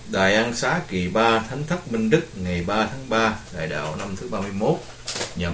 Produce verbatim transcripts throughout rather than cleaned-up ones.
Đại An Xá kỳ ba Thánh Thất Minh Đức ngày ba tháng ba, Đại đạo năm thứ ba mươi mốt, nhậm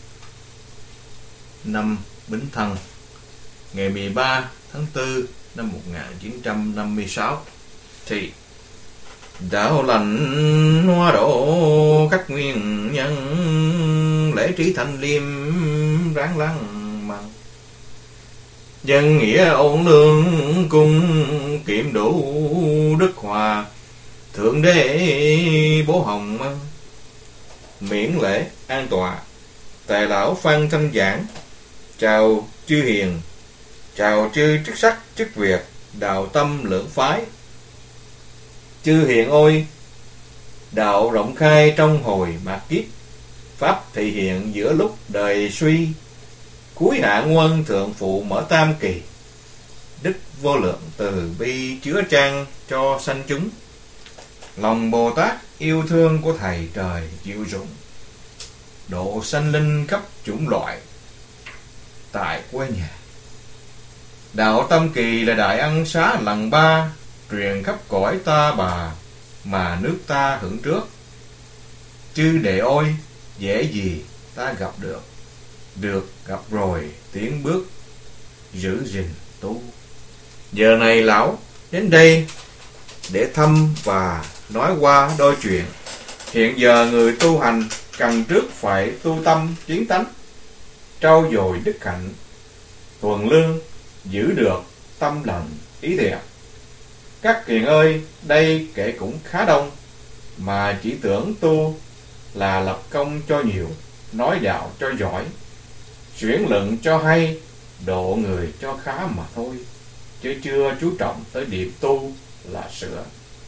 năm Bính Thân, ngày mười ba tháng tư năm một nghìn chín trăm năm mươi sáu. Thì đạo lành hoa độ các nguyên nhân, lễ trí thanh liêm ráng lăng măng. Dân nghĩa ổn lương cung, kiệm đủ đức hòa, thượng đế bố hồng măng. Miễn lễ an tọa, tài lão Phan Thanh Giảng. Chào chư hiền, chào chư chức sắc chức việc, đạo tâm lưỡng phái. Chư hiền ôi, đạo rộng khai trong hồi mạt kiếp, pháp thị hiện giữa lúc đời suy. Cuối hạ quân thượng phụ mở tam kỳ, đức vô lượng từ bi chứa chan cho sanh chúng. Lòng Bồ Tát yêu thương của thầy trời chịu dụng, độ sanh linh khắp chủng loại tại quê nhà. Đạo Tâm Kỳ là Đại Ân Xá lần ba, truyền khắp cõi ta bà mà nước ta hưởng trước. Chư đệ ôi, dễ gì ta gặp được, được gặp rồi tiến bước giữ gìn tu. Giờ này lão đến đây để thăm và nói qua đôi chuyện. Hiện giờ người tu hành cần trước phải tu tâm kiến tánh, trau dồi đức hạnh, thuần lương, giữ được tâm lành ý thiện. Các kiền ơi, đây kể cũng khá đông, mà chỉ tưởng tu là lập công cho nhiều, nói đạo cho giỏi, chuyển luận cho hay, độ người cho khá mà thôi, chứ chưa chú trọng tới điểm tu là sửa.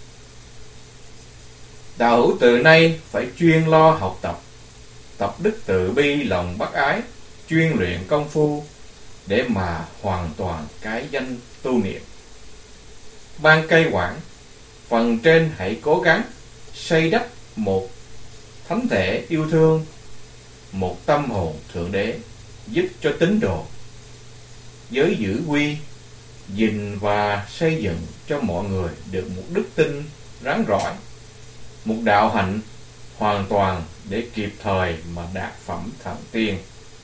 Đạo hữu từ nay phải chuyên lo học tập, tập đức từ bi lòng bác ái, chuyên luyện công phu để mà hoàn toàn cái danh tu niệm. Ban cây quản, phần trên hãy cố gắng xây đắp một thánh thể yêu thương, một tâm hồn thượng đế, giúp cho tín đồ giới giữ quy, gìn và xây dựng cho mọi người được một đức tin rắn rỏi, một đạo hạnh hoàn toàn để kịp thời mà đạt phẩm thần tiên.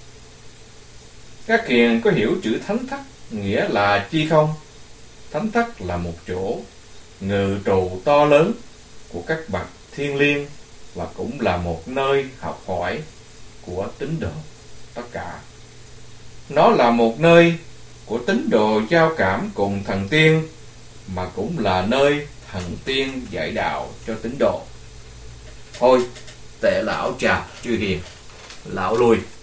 Các kiền có hiểu chữ thánh thất nghĩa là chi không? Thánh thất là một chỗ ngự trụ to lớn của các bậc thiên liêng, và cũng là một nơi học hỏi của tín đồ tất cả. Nó là một nơi của tín đồ giao cảm cùng thần tiên, mà cũng là nơi thần tiên dạy đạo cho tín đồ. Thôi, tệ lão chào chư hiền, lão lui.